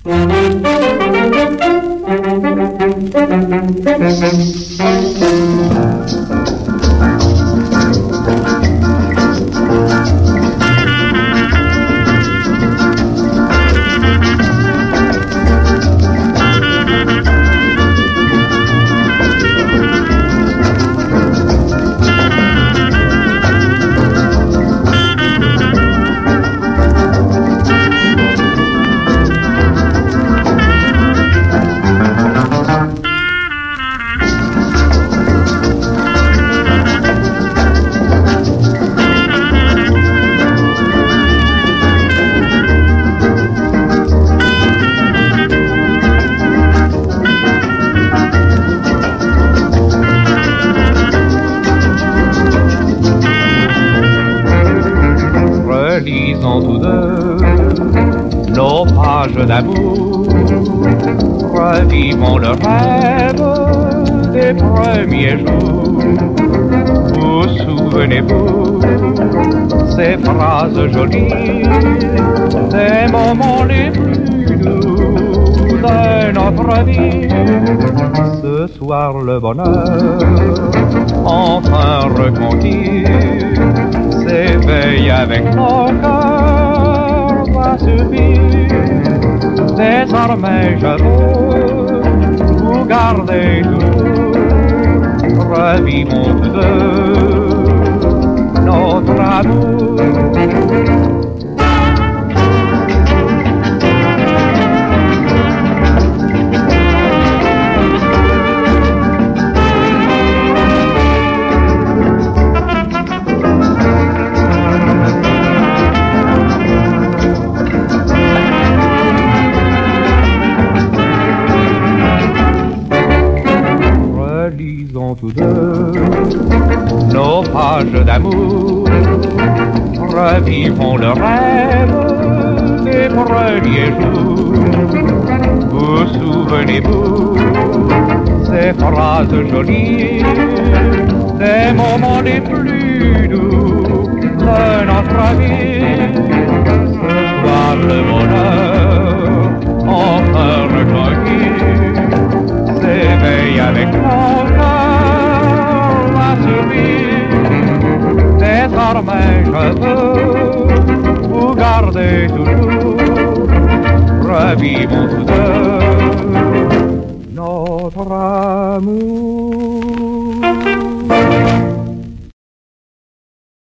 Relisons tous deux nos pages d'amour, revivons le rêve des premiers jours. Vous souvenez-vous ces phrases jolies, des moments les plus doux de notre vie. Ce soir le bonheur, enfin reconquis, s'éveille avec nos cœurs assoupis. Désormais je veux vous garder toujours, revivons tous deux notre amour. Lisons tous deux nos pages d'amour, revivons le rêve des premiers jours. Vous souvenez-vous ces phrases jolies, des moments les plus doux de notre vie. Ce soir le bonheur, enfin reconquis, s'éveille avec mon cœur assoupi. Désormais je veux vous garder toujours, revivons tous deux notre amour.